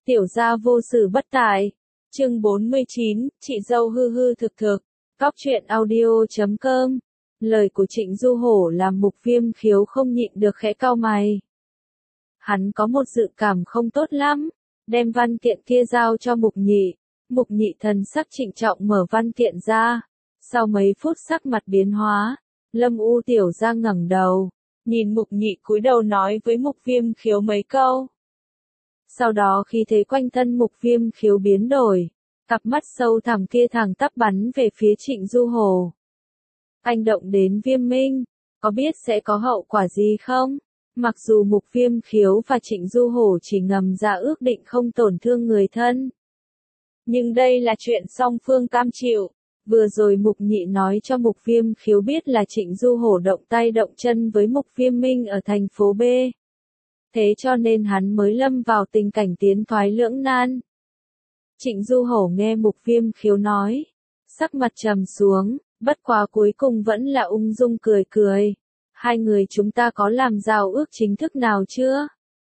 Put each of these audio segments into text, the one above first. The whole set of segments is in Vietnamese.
Tiểu gia vô sự bất tài. Chương 49, chị dâu hư hư thực thực. Cóc truyện audio.com. Lời của Trịnh Du Hổ làm Mục Viêm Khiếu không nhịn được khẽ cau mày. Hắn có một dự cảm không tốt lắm, đem văn kiện kia giao cho Mục Nhị. Mục Nhị thần sắc trịnh trọng mở văn kiện ra. Sau mấy phút sắc mặt biến hóa, Lâm U tiểu gia ngẩng đầu, nhìn Mục Nhị cúi đầu nói với Mục Viêm Khiếu mấy câu. Sau đó khi thấy quanh thân Mục Viêm Khiếu biến đổi, cặp mắt sâu thẳm kia thẳng tắp bắn về phía Trịnh Du Hổ. Anh động đến Viêm Minh, có biết sẽ có hậu quả gì không? Mặc dù Mục Viêm Khiếu và Trịnh Du Hổ chỉ ngầm ra ước định không tổn thương người thân, nhưng đây là chuyện song phương cam chịu. Vừa rồi Mục Nhị nói cho Mục Viêm Khiếu biết là Trịnh Du Hổ động tay động chân với Mục Viêm Minh ở thành phố B. Thế cho nên hắn mới lâm vào tình cảnh tiến thoái lưỡng nan. Trịnh Du Hổ nghe Mục Viêm Khiếu nói, sắc mặt trầm xuống, bất quá cuối cùng vẫn là ung dung cười cười. Hai người chúng ta có làm giao ước chính thức nào chưa?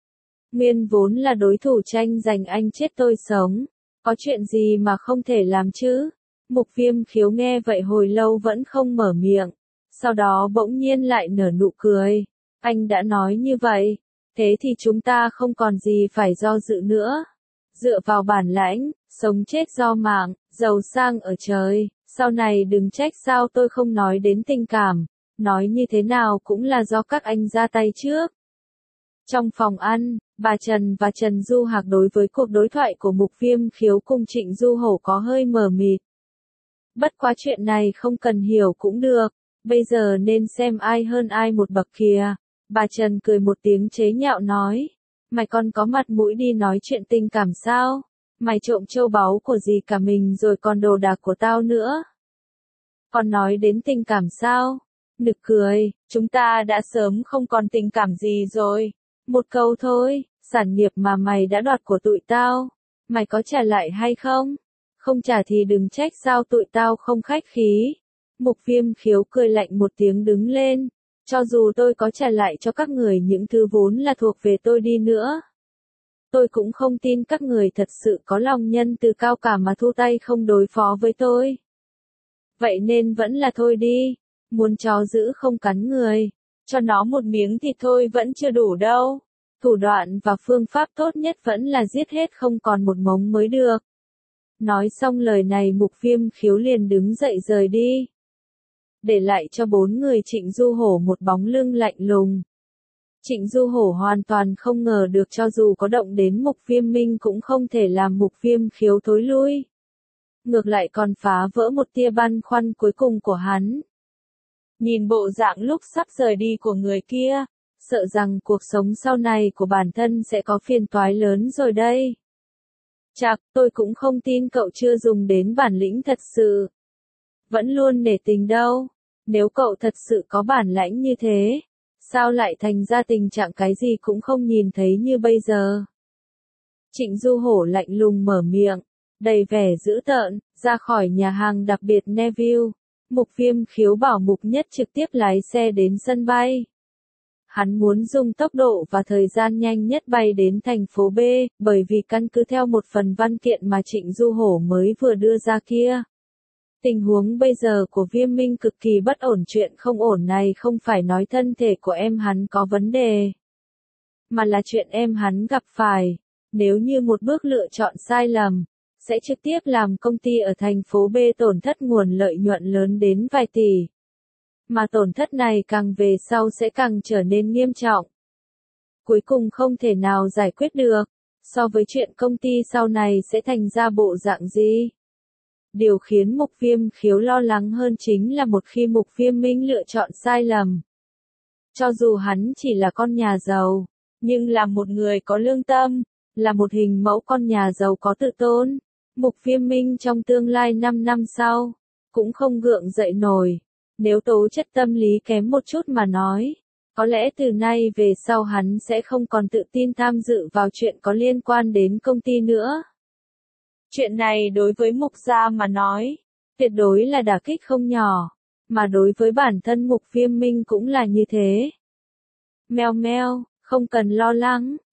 Nguyên vốn là đối thủ tranh giành anh chết tôi sống, có chuyện gì mà không thể làm chứ? Mục Viêm Khiếu nghe vậy hồi lâu vẫn không mở miệng, sau đó bỗng nhiên lại nở nụ cười. Anh đã nói như vậy, thế thì chúng ta không còn gì phải do dự nữa. Dựa vào bản lãnh, sống chết do mạng, giàu sang ở trời, sau này đừng trách sao tôi không nói đến tình cảm, nói như thế nào cũng là do các anh ra tay trước. Trong phòng ăn, bà Trần và Trần Du Hạc đối với cuộc đối thoại của Mục Viêm Khiếu cùng Trịnh Du Hổ có hơi mờ mịt. Bất quá chuyện này không cần hiểu cũng được, bây giờ nên xem ai hơn ai một bậc kìa. Bà Trần cười một tiếng chế nhạo nói, mày còn có mặt mũi đi nói chuyện tình cảm sao? Mày trộm châu báu của gì cả mình rồi còn đồ đạc của tao nữa. Còn nói đến tình cảm sao? Nực cười, chúng ta đã sớm không còn tình cảm gì rồi. Một câu thôi, sản nghiệp mà mày đã đoạt của tụi tao, mày có trả lại hay không? Không trả thì đừng trách sao tụi tao không khách khí. Mục Viêm Khiếu cười lạnh một tiếng đứng lên. Cho dù tôi có trả lại cho các người những thứ vốn là thuộc về tôi đi nữa, tôi cũng không tin các người thật sự có lòng nhân từ cao cả mà thu tay không đối phó với tôi. Vậy nên vẫn là thôi đi, muốn chó giữ không cắn người, cho nó một miếng thịt thôi vẫn chưa đủ đâu. Thủ đoạn và phương pháp tốt nhất vẫn là giết hết không còn một mống mới được. Nói xong lời này Mục Viêm Khiếu liền đứng dậy rời đi, để lại cho bốn người Trịnh Du Hổ một bóng lưng lạnh lùng. Trịnh Du Hổ hoàn toàn không ngờ được cho dù có động đến Mục Viêm Minh cũng không thể làm Mục Viêm Khiếu thối lui. Ngược lại còn phá vỡ một tia băn khoăn cuối cùng của hắn. Nhìn bộ dạng lúc sắp rời đi của người kia, sợ rằng cuộc sống sau này của bản thân sẽ có phiền toái lớn rồi đây. Chạc, tôi cũng không tin cậu chưa dùng đến bản lĩnh thật sự. Vẫn luôn nể tình đâu. Nếu cậu thật sự có bản lãnh như thế, sao lại thành ra tình trạng cái gì cũng không nhìn thấy như bây giờ? Trịnh Du Hổ lạnh lùng mở miệng, đầy vẻ dữ tợn, ra khỏi nhà hàng đặc biệt Neville. Mục Viêm Khiếu bảo Mục Nhất trực tiếp lái xe đến sân bay. Hắn muốn dùng tốc độ và thời gian nhanh nhất bay đến thành phố B, bởi vì căn cứ theo một phần văn kiện mà Trịnh Du Hổ mới vừa đưa ra kia. Tình huống bây giờ của Viêm Minh cực kỳ bất ổn, chuyện không ổn này không phải nói thân thể của em hắn có vấn đề, mà là chuyện em hắn gặp phải. Nếu như một bước lựa chọn sai lầm, sẽ trực tiếp làm công ty ở thành phố B tổn thất nguồn lợi nhuận lớn đến vài tỷ. Mà tổn thất này càng về sau sẽ càng trở nên nghiêm trọng. Cuối cùng không thể nào giải quyết được, so với chuyện công ty sau này sẽ thành ra bộ dạng gì. Điều khiến Mục Viêm Khiếu lo lắng hơn chính là một khi Mục Viêm Minh lựa chọn sai lầm. Cho dù hắn chỉ là con nhà giàu, nhưng là một người có lương tâm, là một hình mẫu con nhà giàu có tự tôn, Mục Viêm Minh trong tương lai 5 năm sau, cũng không gượng dậy nổi. Nếu tố chất tâm lý kém một chút mà nói, có lẽ từ nay về sau hắn sẽ không còn tự tin tham dự vào chuyện có liên quan đến công ty nữa. Chuyện này đối với Mục gia mà nói, tuyệt đối là đả kích không nhỏ, mà đối với bản thân Mục Viêm Minh cũng là như thế. Meo meo, không cần lo lắng,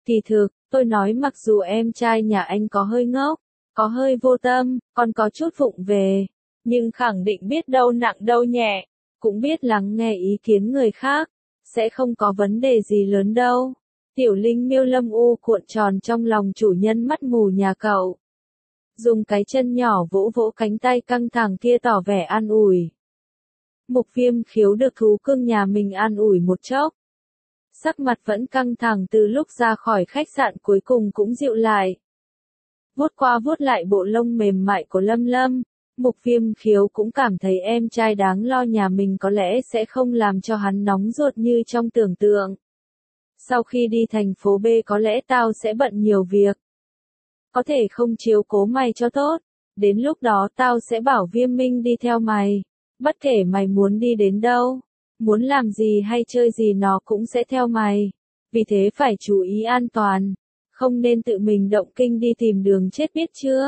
Kỳ thực, tôi nói mặc dù em trai nhà anh có hơi ngốc, có hơi vô tâm, còn có chút vụng về, nhưng khẳng định biết đâu nặng đâu nhẹ, cũng biết lắng nghe ý kiến người khác, sẽ không có vấn đề gì lớn đâu. Tiểu Linh miêu Lâm U cuộn tròn trong lòng chủ nhân mắt mù nhà cậu. Dùng cái chân nhỏ vỗ vỗ cánh tay căng thẳng kia tỏ vẻ an ủi. Mục Viêm Khiếu được thú cưng nhà mình an ủi một chốc. Sắc mặt vẫn căng thẳng từ lúc ra khỏi khách sạn cuối cùng cũng dịu lại. Vuốt qua vuốt lại bộ lông mềm mại của Lâm Lâm, Mục Viêm Khiếu cũng cảm thấy em trai đáng lo nhà mình có lẽ sẽ không làm cho hắn nóng ruột như trong tưởng tượng. Sau khi đi thành phố B có lẽ tao sẽ bận nhiều việc. Có thể không chiếu cố mày cho tốt, đến lúc đó tao sẽ bảo Viêm Minh đi theo mày, bất kể mày muốn đi đến đâu, muốn làm gì hay chơi gì nó cũng sẽ theo mày, vì thế phải chú ý an toàn, không nên tự mình động kinh đi tìm đường chết biết chưa.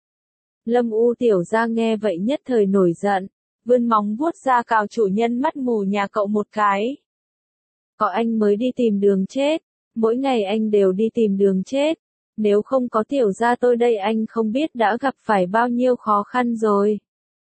Lâm U tiểu gia nghe vậy nhất thời nổi giận, vươn móng vuốt ra cào chủ nhân mắt mù nhà cậu một cái. Có anh mới đi tìm đường chết, mỗi ngày anh đều đi tìm đường chết, nếu không có tiểu gia tôi đây anh không biết đã gặp phải bao nhiêu khó khăn rồi.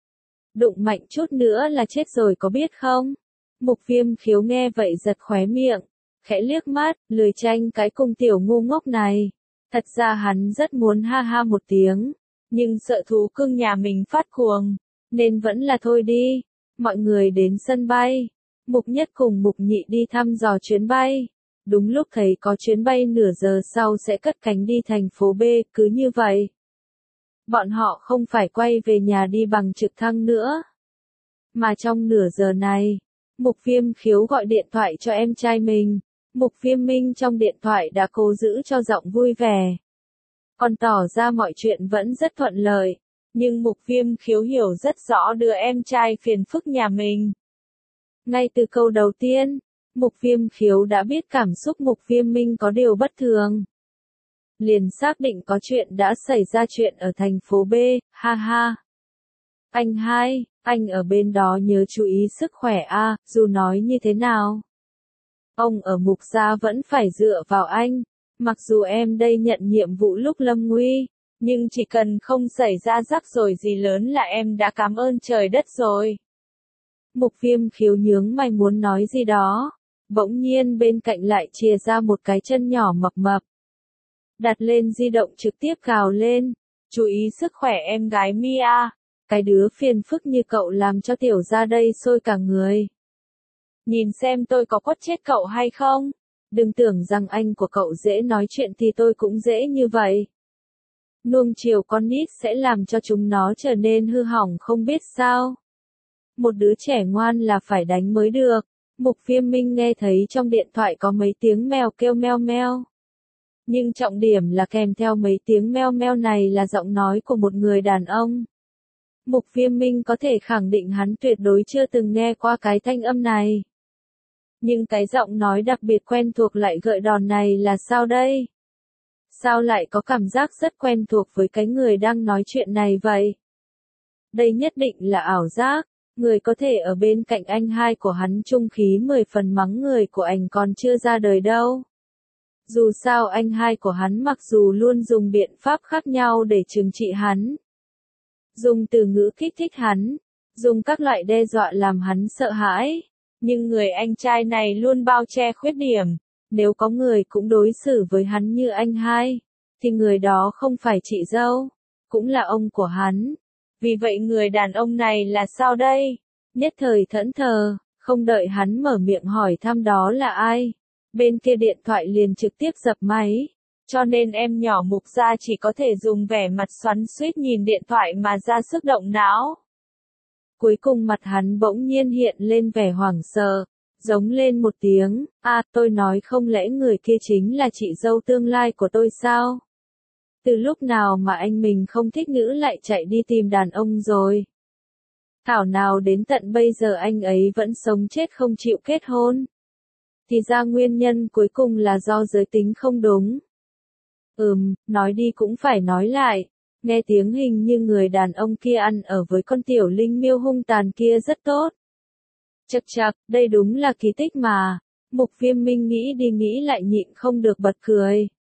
Đụng mạnh chút nữa là chết rồi có biết không? Mục Viêm Khiếu nghe vậy giật khóe miệng, khẽ liếc mắt, lười tranh cái cùng tiểu ngu ngốc này. Thật ra hắn rất muốn ha ha một tiếng, nhưng sợ thú cưng nhà mình phát cuồng, nên vẫn là thôi đi. Mọi người đến sân bay, Mục Nhất cùng Mục Nhị đi thăm dò chuyến bay. Đúng lúc thấy có chuyến bay nửa giờ sau sẽ cất cánh đi thành phố B, cứ như vậy. Bọn họ không phải quay về nhà đi bằng trực thăng nữa. Mà trong nửa giờ này, Mục Viêm Khiếu gọi điện thoại cho em trai mình. Mục Viêm Minh trong điện thoại đã cố giữ cho giọng vui vẻ. Còn tỏ ra mọi chuyện vẫn rất thuận lợi. Nhưng Mục Viêm Khiếu hiểu rất rõ đứa em trai phiền phức nhà mình. Ngay từ câu đầu tiên, Mục Viêm Khiếu đã biết cảm xúc Mục Viêm Minh có điều bất thường. Liền xác định có chuyện đã xảy ra chuyện ở thành phố B, ha ha. Anh hai, anh ở bên đó nhớ chú ý sức khỏe a, dù nói như thế nào. Ông ở Mục gia vẫn phải dựa vào anh, mặc dù em đây nhận nhiệm vụ lúc lâm nguy, nhưng chỉ cần không xảy ra rắc rối gì lớn là em đã cảm ơn trời đất rồi. Mục Viêm Khiếu nhướng mày muốn nói gì đó, bỗng nhiên bên cạnh lại chìa ra một cái chân nhỏ mập mập. Đặt lên di động trực tiếp gào lên, chú ý sức khỏe em gái Mia, cái đứa phiền phức như cậu làm cho tiểu gia đây sôi cả người. Nhìn xem tôi có quất chết cậu hay không, đừng tưởng rằng anh của cậu dễ nói chuyện thì tôi cũng dễ như vậy. Nuông chiều con nít sẽ làm cho chúng nó trở nên hư hỏng không biết sao. Một đứa trẻ ngoan là phải đánh mới được. Mục Viêm Minh nghe thấy trong điện thoại có mấy tiếng mèo kêu meo meo. Nhưng trọng điểm là kèm theo mấy tiếng meo meo này là giọng nói của một người đàn ông. Mục Viêm Minh có thể khẳng định hắn tuyệt đối chưa từng nghe qua cái thanh âm này. Nhưng cái giọng nói đặc biệt quen thuộc lại gợi đòn này là sao đây? Sao lại có cảm giác rất quen thuộc với cái người đang nói chuyện này vậy? Đây nhất định là ảo giác. Người có thể ở bên cạnh anh hai của hắn trung khí 10 phần mắng người của anh còn chưa ra đời đâu. Dù sao anh hai của hắn mặc dù luôn dùng biện pháp khác nhau để trừng trị hắn. Dùng từ ngữ kích thích hắn, dùng các loại đe dọa làm hắn sợ hãi. Nhưng người anh trai này luôn bao che khuyết điểm. Nếu có người cũng đối xử với hắn như anh hai, thì người đó không phải chị dâu, cũng là ông của hắn. Vì vậy người đàn ông này là sao đây? Nhất thời thẫn thờ, không đợi hắn mở miệng hỏi thăm đó là ai. Bên kia điện thoại liền trực tiếp dập máy. Cho nên em nhỏ Mục gia chỉ có thể dùng vẻ mặt xoắn xuýt nhìn điện thoại mà ra sức động não. Cuối cùng mặt hắn bỗng nhiên hiện lên vẻ hoảng sợ, giống lên một tiếng, tôi nói không lẽ người kia chính là chị dâu tương lai của tôi sao? Từ lúc nào mà anh mình không thích nữ lại chạy đi tìm đàn ông rồi? Thảo nào đến tận bây giờ anh ấy vẫn sống chết không chịu kết hôn? Thì ra nguyên nhân cuối cùng là do giới tính không đúng. Nói đi cũng phải nói lại. Nghe tiếng hình như người đàn ông kia ăn ở với con tiểu linh miêu hung tàn kia rất tốt. Chậc chậc, đây đúng là kỳ tích mà. Mục Viêm Minh nghĩ đi nghĩ lại nhịn không được bật cười.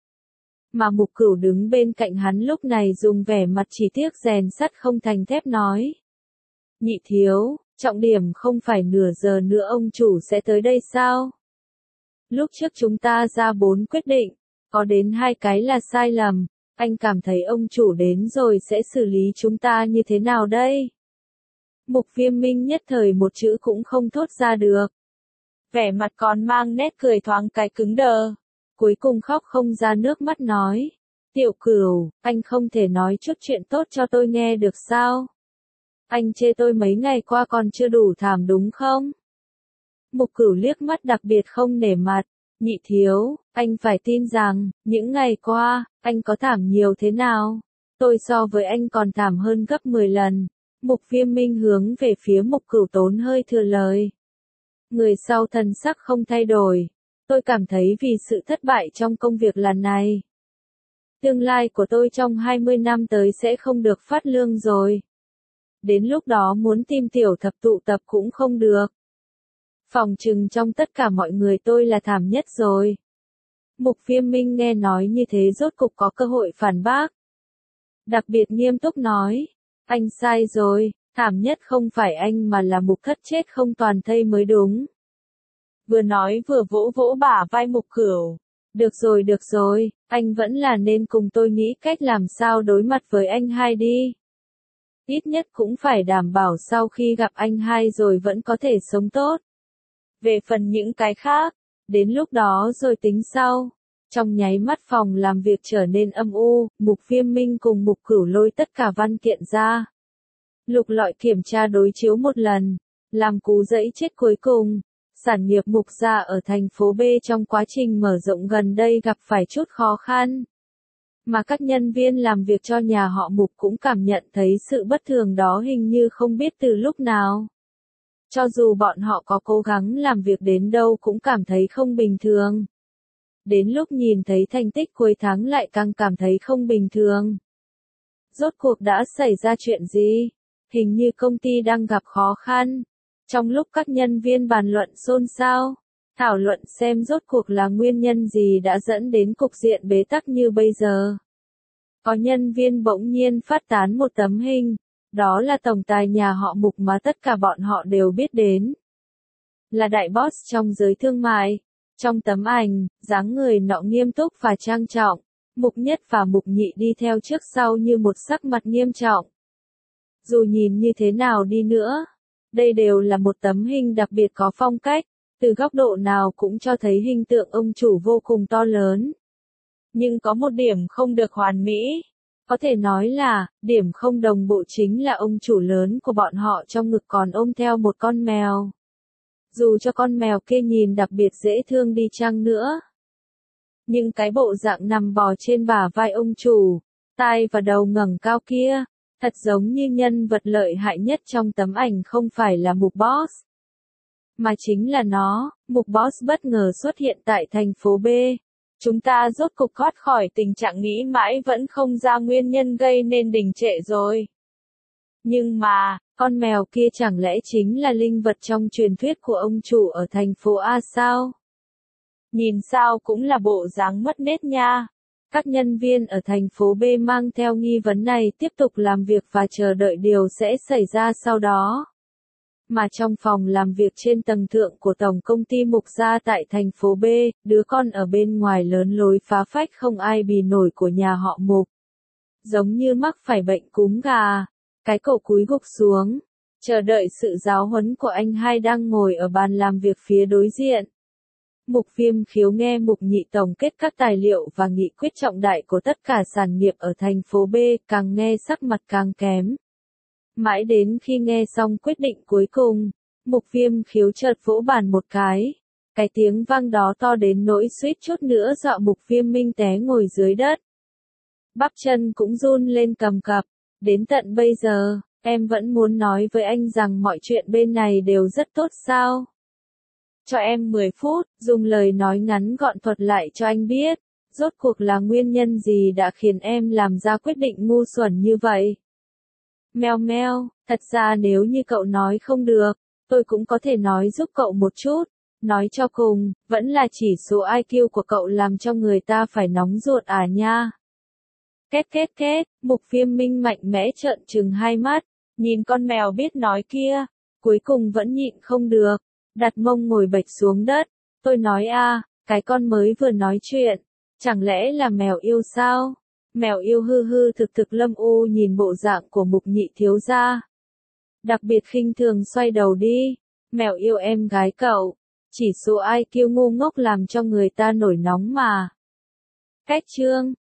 Mà Mục Cửu đứng bên cạnh hắn lúc này dùng vẻ mặt chỉ tiếc rèn sắt không thành thép nói. Nhị thiếu, trọng điểm không phải nửa giờ nữa ông chủ sẽ tới đây sao? Lúc trước chúng ta ra 4 quyết định, có đến 2 cái là sai lầm, anh cảm thấy ông chủ đến rồi sẽ xử lý chúng ta như thế nào đây? Mục Viêm Minh nhất thời một chữ cũng không thốt ra được. Vẻ mặt còn mang nét cười thoáng cái cứng đờ. Cuối cùng khóc không ra nước mắt nói. Tiểu Cửu, anh không thể nói chút chuyện tốt cho tôi nghe được sao? Anh chê tôi mấy ngày qua còn chưa đủ thảm đúng không? Mục Cửu liếc mắt đặc biệt không nể mặt. Nhị thiếu, anh phải tin rằng, những ngày qua, anh có thảm nhiều thế nào? Tôi so với anh còn thảm hơn gấp 10 lần. Mục Viêm Minh hướng về phía Mục Cửu tốn hơi thừa lời. Người sau thần sắc không thay đổi. Tôi cảm thấy vì sự thất bại trong công việc lần này. Tương lai của tôi trong 20 năm tới sẽ không được phát lương rồi. Đến lúc đó muốn tìm tiểu thập tụ tập cũng không được. Phòng trừng trong tất cả mọi người tôi là thảm nhất rồi. Mục Viêm Minh nghe nói như thế rốt cục có cơ hội phản bác. Đặc biệt nghiêm túc nói. Anh sai rồi, thảm nhất không phải anh mà là Mục Thất chết không toàn thây mới đúng. Vừa nói vừa vỗ vỗ bả vai Mục Cửu. Được rồi, anh vẫn là nên cùng tôi nghĩ cách làm sao đối mặt với anh hai đi. Ít nhất cũng phải đảm bảo sau khi gặp anh hai rồi vẫn có thể sống tốt. Về phần những cái khác, đến lúc đó rồi tính sau. Trong nháy mắt phòng làm việc trở nên âm u, Mục Viêm Minh cùng Mục Cửu lôi tất cả văn kiện ra. Lục lọi kiểm tra đối chiếu một lần, làm cú dẫy chết cuối cùng. Sản nghiệp Mục gia ở thành phố B trong quá trình mở rộng gần đây gặp phải chút khó khăn. Mà các nhân viên làm việc cho nhà họ Mục cũng cảm nhận thấy sự bất thường đó hình như không biết từ lúc nào. Cho dù bọn họ có cố gắng làm việc đến đâu cũng cảm thấy không bình thường. Đến lúc nhìn thấy thành tích cuối tháng lại càng cảm thấy không bình thường. Rốt cuộc đã xảy ra chuyện gì? Hình như công ty đang gặp khó khăn. Trong lúc các nhân viên bàn luận xôn xao, thảo luận xem rốt cuộc là nguyên nhân gì đã dẫn đến cục diện bế tắc như bây giờ. Có nhân viên bỗng nhiên phát tán một tấm hình, đó là tổng tài nhà họ Mục mà tất cả bọn họ đều biết đến. Là đại boss trong giới thương mại. Trong tấm ảnh, dáng người nọ nghiêm túc và trang trọng, Mục Nhất và Mục Nhị đi theo trước sau như một sắc mặt nghiêm trọng. Dù nhìn như thế nào đi nữa, đây đều là một tấm hình đặc biệt có phong cách, từ góc độ nào cũng cho thấy hình tượng ông chủ vô cùng to lớn. Nhưng có một điểm không được hoàn mỹ. Có thể nói là, điểm không đồng bộ chính là ông chủ lớn của bọn họ trong ngực còn ôm theo một con mèo. Dù cho con mèo kia nhìn đặc biệt dễ thương đi chăng nữa. Nhưng cái bộ dạng nằm bò trên bả vai ông chủ, tai và đầu ngẩng cao kia, thật giống như nhân vật lợi hại nhất trong tấm ảnh không phải là Mục Boss. Mà chính là nó, Mục Boss bất ngờ xuất hiện tại thành phố B. Chúng ta rốt cục thoát khỏi tình trạng nghĩ mãi vẫn không ra nguyên nhân gây nên đình trệ rồi. Nhưng mà, con mèo kia chẳng lẽ chính là linh vật trong truyền thuyết của ông chủ ở thành phố A sao? Nhìn sao cũng là bộ dáng mất nết nha. Các nhân viên ở thành phố B mang theo nghi vấn này tiếp tục làm việc và chờ đợi điều sẽ xảy ra sau đó. Mà trong phòng làm việc trên tầng thượng của tổng công ty Mục gia tại thành phố B, đứa con ở bên ngoài lớn lối phá phách không ai bì nổi của nhà họ Mục. Giống như mắc phải bệnh cúm gà, cái cổ cúi gục xuống, chờ đợi sự giáo huấn của anh hai đang ngồi ở bàn làm việc phía đối diện. Mục Viêm Khiếu nghe Mục Nhị tổng kết các tài liệu và nghị quyết trọng đại của tất cả sản nghiệp ở thành phố B, càng nghe sắc mặt càng kém. Mãi đến khi nghe xong quyết định cuối cùng, Mục Viêm Khiếu chợt vỗ bàn một cái tiếng vang đó to đến nỗi suýt chút nữa dọa Mục Viêm Minh té ngồi dưới đất. Bắp chân cũng run lên cầm cập, đến tận bây giờ, em vẫn muốn nói với anh rằng mọi chuyện bên này đều rất tốt sao? Cho em 10 phút, dùng lời nói ngắn gọn thuật lại cho anh biết, rốt cuộc là nguyên nhân gì đã khiến em làm ra quyết định ngu xuẩn như vậy? Meo meo, thật ra nếu như cậu nói không được, tôi cũng có thể nói giúp cậu một chút, Nói cho cùng, vẫn là chỉ số IQ của cậu làm cho người ta phải nóng ruột à nha. Két, Mục Viêm Minh mạnh mẽ trợn trừng hai mắt, nhìn con mèo biết nói kia, cuối cùng vẫn nhịn không được, đặt mông ngồi bệt xuống đất. Tôi nói a, cái con mới vừa nói chuyện, chẳng lẽ là mèo yêu sao? Mèo yêu hư hư thực thực Lâm U nhìn bộ dạng của Mục Nhị thiếu gia. Đặc biệt khinh thường xoay đầu đi, mèo yêu em gái cậu, chỉ số IQ ngu ngốc làm cho người ta nổi nóng mà. Cách chương